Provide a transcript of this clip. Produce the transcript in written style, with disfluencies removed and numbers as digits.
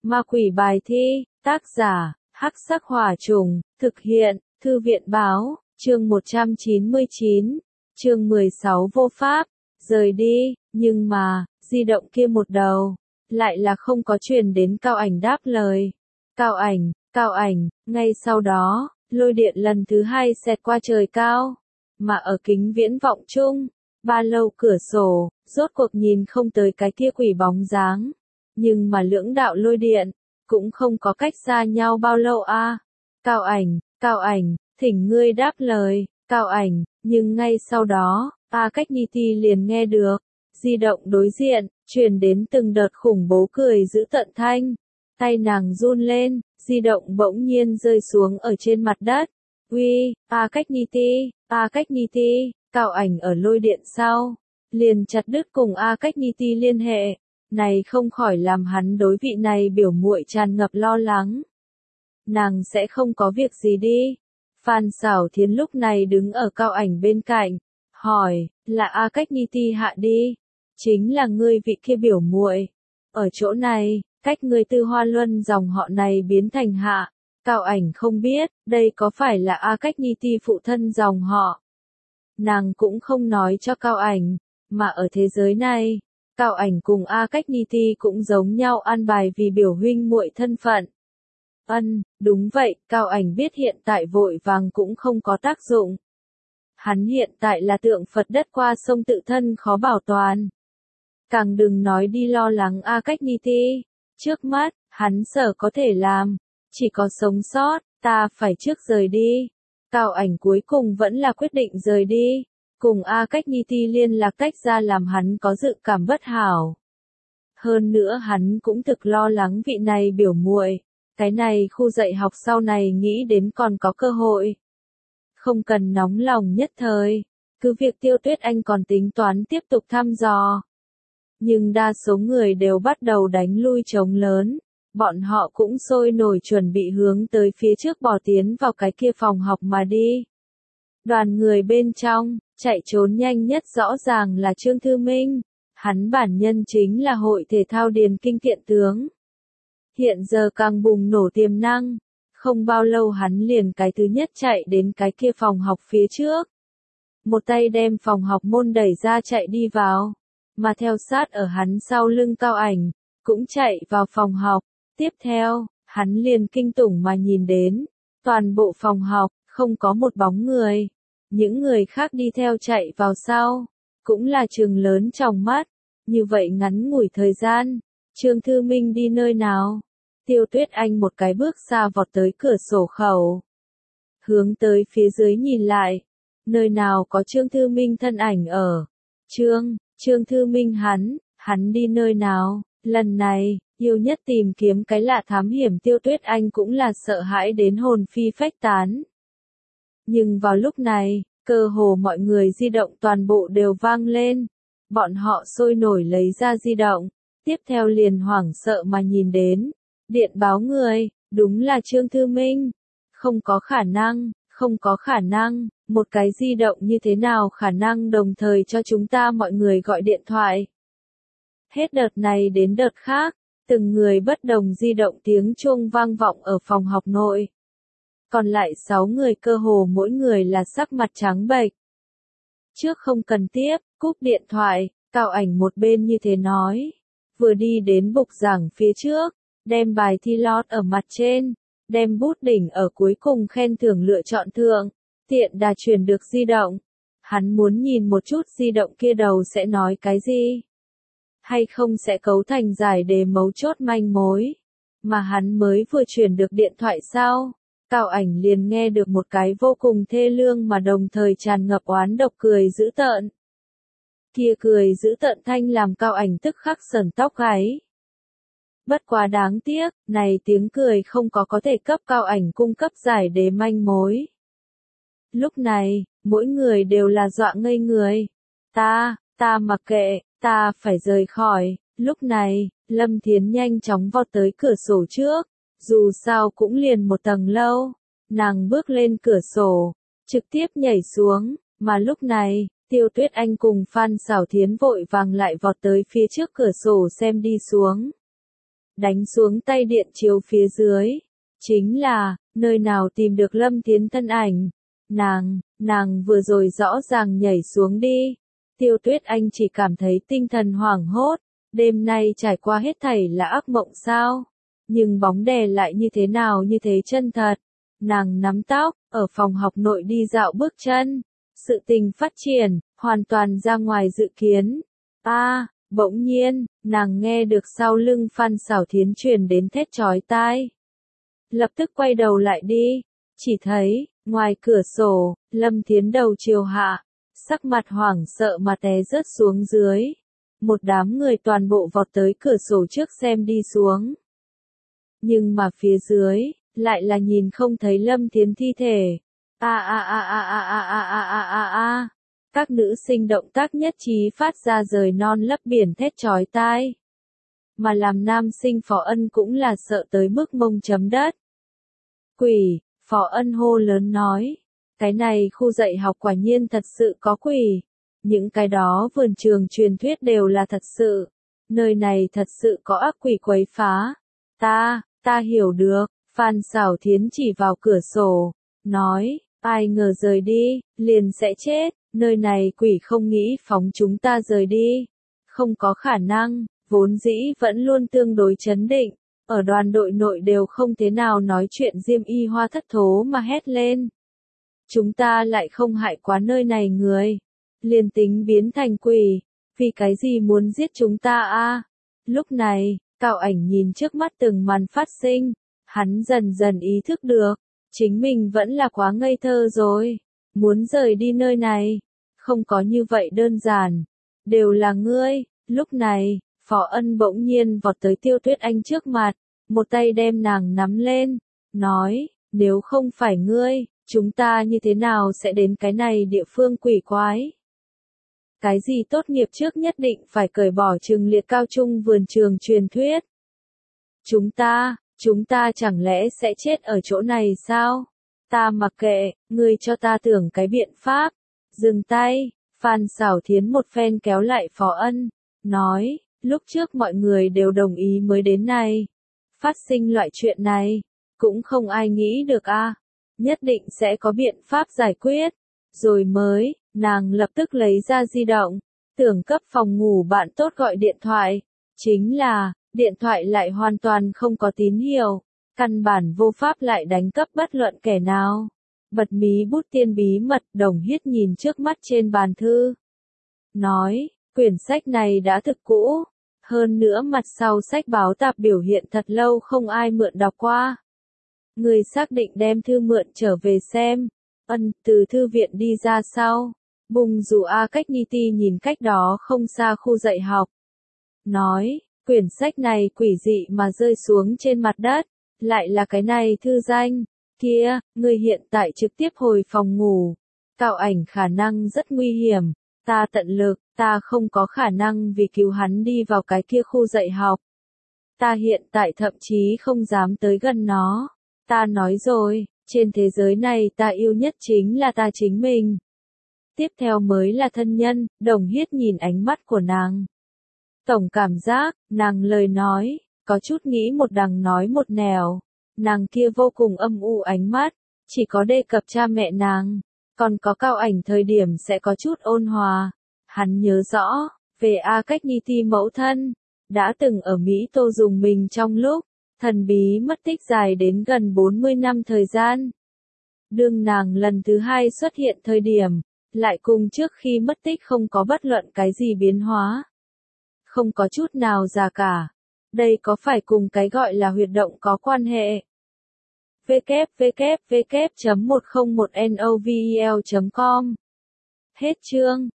Ma quỷ bài thi, tác giả, Hắc Sắc Hỏa Trùng, thực hiện, Thư viện báo, chương 199, chương 16 vô pháp, rời đi, nhưng mà, di động kia một đầu, lại là không có truyền đến Cao Ảnh đáp lời. Cao Ảnh, ngay sau đó, lôi điện lần thứ hai xẹt qua trời cao, mà ở kính viễn vọng chung, ba lâu cửa sổ, rốt cuộc nhìn không tới cái kia quỷ bóng dáng, nhưng mà lưỡng đạo lôi điện, cũng không có cách xa nhau bao lâu a. Cao Ảnh, thỉnh ngươi đáp lời, Cao Ảnh, nhưng ngay sau đó, A Cách Niti liền nghe được, di động đối diện, truyền đến từng đợt khủng bố cười dữ tợn thanh, tay nàng run lên, di động bỗng nhiên rơi xuống ở trên mặt đất. Uy, A Cách Niti, Cao Ảnh ở lôi điện sau, liền chặt đứt cùng A Cách Niti liên hệ, này không khỏi làm hắn đối vị này biểu muội tràn ngập lo lắng. Nàng sẽ không có việc gì đi. Phan Xảo Thiến lúc này đứng ở Cao Ảnh bên cạnh, hỏi, là A Cách Niti hạ đi, chính là ngươi vị kia biểu muội, ở chỗ này, cách ngươi Tư Hoa Luân dòng họ này biến thành hạ. Cao Ảnh không biết, đây có phải là A Cách Niti phụ thân dòng họ. Nàng cũng không nói cho Cao Ảnh, mà ở thế giới này, Cao Ảnh cùng A Cách Niti cũng giống nhau an bài vì biểu huynh muội thân phận. Đúng vậy, Cao Ảnh biết hiện tại vội vàng cũng không có tác dụng. Hắn hiện tại là tượng Phật đất qua sông tự thân khó bảo toàn. Càng đừng nói đi lo lắng A Cách Niti. Trước mắt, hắn sở có thể làm, chỉ có sống sót, ta phải trước rời đi. Cao Ảnh cuối cùng vẫn là quyết định rời đi. Cùng A Cách Niti liên lạc tách ra làm hắn có dự cảm bất hảo. Hơn nữa hắn cũng thực lo lắng vị này biểu muội, cái này khu dạy học sau này nghĩ đến còn có cơ hội. Không cần nóng lòng nhất thời, cứ việc Tiêu Tuyết Anh còn tính toán tiếp tục thăm dò. Nhưng đa số người đều bắt đầu đánh lui trống lớn, bọn họ cũng sôi nổi chuẩn bị hướng tới phía trước bỏ tiến vào cái kia phòng học mà đi. Đoàn người bên trong, chạy trốn nhanh nhất rõ ràng là Trương Thư Minh, hắn bản nhân chính là hội thể thao điền kinh kiện tướng. Hiện giờ càng bùng nổ tiềm năng, không bao lâu hắn liền cái thứ nhất chạy đến cái kia phòng học phía trước. Một tay đem phòng học môn đẩy ra chạy đi vào, mà theo sát ở hắn sau lưng Cao Ảnh, cũng chạy vào phòng học. Tiếp theo, hắn liền kinh tủng mà nhìn đến, toàn bộ phòng học, không có một bóng người. Những người khác đi theo chạy vào sau, cũng là trừng lớn trong mắt. Như vậy ngắn ngủi thời gian, Trương Thư Minh đi nơi nào? Tiêu Tuyết Anh một cái bước xa vọt tới cửa sổ khẩu. Hướng tới phía dưới nhìn lại, nơi nào có Trương Thư Minh thân ảnh ở. Trương Thư Minh hắn đi nơi nào? Lần này, yêu nhất tìm kiếm cái lạ thám hiểm Tiêu Tuyết Anh cũng là sợ hãi đến hồn phi phách tán. Nhưng vào lúc này, cơ hồ mọi người di động toàn bộ đều vang lên. Bọn họ sôi nổi lấy ra di động, tiếp theo liền hoảng sợ mà nhìn đến. Điện báo người, đúng là Trương Thư Minh. Không có khả năng, một cái di động như thế nào khả năng đồng thời cho chúng ta mọi người gọi điện thoại. Hết đợt này đến đợt khác, từng người bất đồng di động tiếng chuông vang vọng ở phòng học nội. Còn lại 6 người cơ hồ mỗi người là sắc mặt trắng bệch. Trước không cần tiếp, cúp điện thoại, Cao Ảnh một bên như thế nói. Vừa đi đến bục giảng phía trước, đem bài thi lót ở mặt trên, đem bút đỉnh ở cuối cùng khen thưởng lựa chọn thượng, tiện đà truyền được di động. Hắn muốn nhìn một chút di động kia đầu sẽ nói cái gì. Hay không sẽ cấu thành giải đề mấu chốt manh mối. Mà hắn mới vừa truyền được điện thoại sau, Cao Ảnh liền nghe được một cái vô cùng thê lương mà đồng thời tràn ngập oán độc cười dữ tợn. Kia cười dữ tợn thanh làm Cao Ảnh tức khắc sởn tóc gáy. Bất quá đáng tiếc, này tiếng cười không có thể cấp Cao Ảnh cung cấp giải đề manh mối. Lúc này, mỗi người đều là dọa ngây người. Ta mặc kệ, ta phải rời khỏi. Lúc này, Lâm Thiến nhanh chóng vọt tới cửa sổ trước, dù sao cũng liền một tầng lâu. Nàng bước lên cửa sổ, trực tiếp nhảy xuống, mà lúc này, Tiêu Tuyết Anh cùng Phan Xảo Thiến vội vàng lại vọt tới phía trước cửa sổ xem đi xuống. đánh xuống tay điện chiếu phía dưới. Chính là, nơi nào tìm được Lâm Thiến thân ảnh. Nàng vừa rồi rõ ràng nhảy xuống đi. Tiêu Tuyết Anh chỉ cảm thấy tinh thần hoảng hốt. Đêm nay trải qua hết thảy là ác mộng sao? Nhưng bóng đè lại như thế nào như thế chân thật. Nàng nắm tóc, ở phòng học nội đi dạo bước chân. Sự tình phát triển, hoàn toàn ra ngoài dự kiến. Bỗng nhiên, nàng nghe được sau lưng Phan Xảo Thiến truyền đến thét chói tai. Lập tức quay đầu lại đi, chỉ thấy, ngoài cửa sổ, Lâm Thiến đầu chiều hạ, sắc mặt hoảng sợ mà té rớt xuống dưới. Một đám người toàn bộ vọt tới cửa sổ trước xem đi xuống. Nhưng mà phía dưới, lại là nhìn không thấy Lâm Thiến thi thể. Các nữ sinh động tác nhất trí phát ra rời non lấp biển thét chói tai. Mà làm nam sinh Phó Ân cũng là sợ tới mức mông chấm đất. Quỷ, Phó Ân hô lớn nói. Cái này khu dạy học quả nhiên thật sự có quỷ. Những cái đó vườn trường truyền thuyết đều là thật sự. Nơi này thật sự có ác quỷ quấy phá. Ta hiểu được. Phan Xảo Thiến chỉ vào cửa sổ. Nói, ai ngờ rời đi, liền sẽ chết. Nơi này quỷ không nghĩ phóng chúng ta rời đi. Không có khả năng, vốn dĩ vẫn luôn tương đối chấn định. Ở đoàn đội nội đều không thế nào nói chuyện Diêm Y Hoa thất thố mà hét lên. Chúng ta lại không hại quá nơi này người. Liền tính biến thành quỷ, vì cái gì muốn giết chúng ta Lúc này, Cao Ảnh nhìn trước mắt từng màn phát sinh, hắn dần dần ý thức được, chính mình vẫn là quá ngây thơ rồi, muốn rời đi nơi này, không có như vậy đơn giản, đều là ngươi. Lúc này, Phó Ân bỗng nhiên vọt tới Tiêu Tuyết Anh trước mặt, một tay đem nàng nắm lên, nói, nếu không phải ngươi, chúng ta như thế nào sẽ đến cái này địa phương quỷ quái? Cái gì tốt nghiệp trước nhất định phải cởi bỏ trường liệt cao trung vườn trường truyền thuyết? Chúng ta chẳng lẽ sẽ chết ở chỗ này sao? Ta mặc kệ, ngươi cho ta tưởng cái biện pháp. Dừng tay, Phan Xảo Thiến một phen kéo lại Phó Ân, nói, lúc trước mọi người đều đồng ý mới đến này. Phát sinh loại chuyện này, cũng không ai nghĩ được nhất định sẽ có biện pháp giải quyết. Rồi mới, nàng lập tức lấy ra di động, tưởng cấp phòng ngủ bạn tốt gọi điện thoại. Chính là, điện thoại lại hoàn toàn không có tín hiệu, căn bản vô pháp lại đánh cấp bất luận kẻ nào. Bật mí bút tiên bí mật, Đồng Hiết nhìn trước mắt trên bàn thư. Nói, quyển sách này đã thực cũ, hơn nữa mặt sau sách báo tạp biểu hiện thật lâu không ai mượn đọc qua. Người xác định đem thư mượn trở về xem. Ân, từ thư viện đi ra sau. Bùng dù cách Nhi Ti nhìn cách đó không xa khu dạy học. Nói, quyển sách này quỷ dị mà rơi xuống trên mặt đất. Lại là cái này thư danh. Kia, người hiện tại trực tiếp hồi phòng ngủ. Cao Ảnh khả năng rất nguy hiểm. Ta tận lực, ta không có khả năng vì cứu hắn đi vào cái kia khu dạy học. Ta hiện tại thậm chí không dám tới gần nó. Ta nói rồi, trên thế giới này ta yêu nhất chính là ta chính mình. Tiếp theo mới là thân nhân. Đồng Hiết nhìn ánh mắt của nàng. Tổng cảm giác, nàng lời nói, có chút nghĩ một đằng nói một nẻo. Nàng kia vô cùng âm u ánh mắt, chỉ có đề cập cha mẹ nàng, còn có Cao Ảnh thời điểm sẽ có chút ôn hòa. Hắn nhớ rõ, về cách Nhi Ti mẫu thân, đã từng ở Mỹ Tô dùng mình trong lúc thần bí mất tích dài đến gần 40 năm thời gian. Đương nàng lần thứ hai xuất hiện thời điểm, lại cùng trước khi mất tích không có bất luận cái gì biến hóa. Không có chút nào già cả. Đây có phải cùng cái gọi là huyệt động có quan hệ? www.101novel.com Hết chương.